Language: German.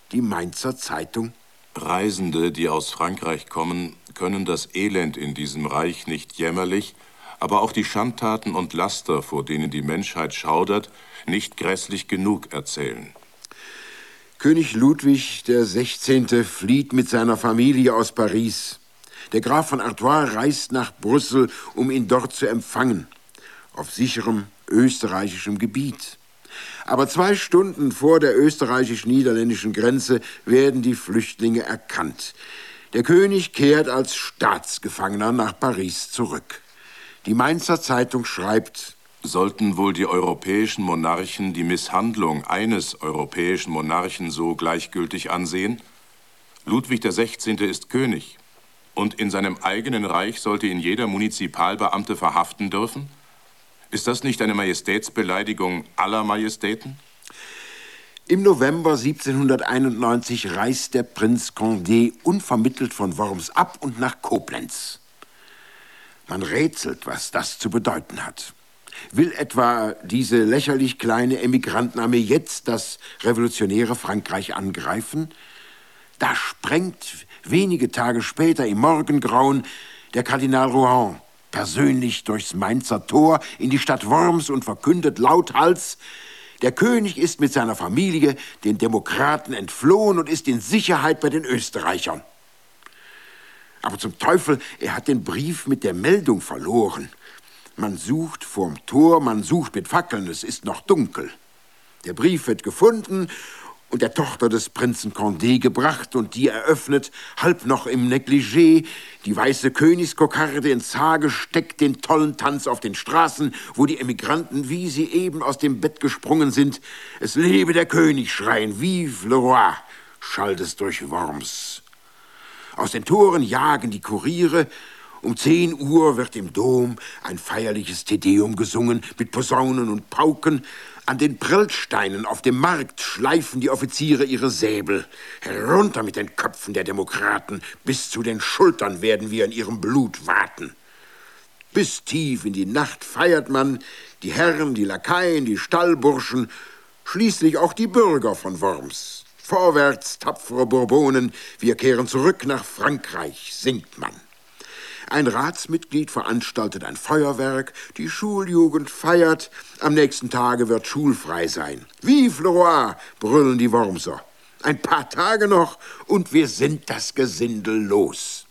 die Mainzer Zeitung: Reisende, die aus Frankreich kommen, können das Elend in diesem Reich nicht jämmerlich, aber auch die Schandtaten und Laster, vor denen die Menschheit schaudert, nicht grässlich genug erzählen. König Ludwig XVI. Flieht mit seiner Familie aus Paris. Der Graf von Artois reist nach Brüssel, um ihn dort zu empfangen, auf sicherem österreichischem Gebiet. Aber 2 Stunden vor der österreichisch-niederländischen Grenze werden die Flüchtlinge erkannt. Der König kehrt als Staatsgefangener nach Paris zurück. Die Mainzer Zeitung schreibt: Sollten wohl die europäischen Monarchen die Misshandlung eines europäischen Monarchen so gleichgültig ansehen? Ludwig XVI. Ist König. Und in seinem eigenen Reich sollte ihn jeder Munizipalbeamte verhaften dürfen? Ist das nicht eine Majestätsbeleidigung aller Majestäten? Im November 1791 reist der Prinz Condé unvermittelt von Worms ab und nach Koblenz. Man rätselt, was das zu bedeuten hat. Will etwa diese lächerlich kleine Emigrantenarmee jetzt das revolutionäre Frankreich angreifen? Da sprengt wenige Tage später im Morgengrauen der Kardinal Rohan persönlich durchs Mainzer Tor in die Stadt Worms und verkündet lauthals: Der König ist mit seiner Familie den Demokraten entflohen und ist in Sicherheit bei den Österreichern. Aber zum Teufel, er hat den Brief mit der Meldung verloren. Man sucht vorm Tor, man sucht mit Fackeln, es ist noch dunkel. Der Brief wird gefunden und der Tochter des Prinzen Condé gebracht, und die eröffnet, halb noch im Negligé, die weiße Königskokarde ins Haar gesteckt, den tollen Tanz auf den Straßen, wo die Emigranten, wie sie eben aus dem Bett gesprungen sind, es lebe der König schreien, vive le roi, schallt es durch Worms. Aus den Toren jagen die Kuriere. Um 10 Uhr wird im Dom ein feierliches Tedeum gesungen mit Posaunen und Pauken. An den Prellsteinen auf dem Markt schleifen die Offiziere ihre Säbel. Herunter mit den Köpfen der Demokraten, bis zu den Schultern werden wir in ihrem Blut waten. Bis tief in die Nacht feiert man, die Herren, die Lakaien, die Stallburschen, schließlich auch die Bürger von Worms. Vorwärts, tapfere Bourbonen, wir kehren zurück nach Frankreich, singt man. Ein Ratsmitglied veranstaltet ein Feuerwerk, die Schuljugend feiert, am nächsten Tage wird schulfrei sein. Vive le roi, brüllen die Wormser. Ein paar Tage noch und wir sind das Gesindel los.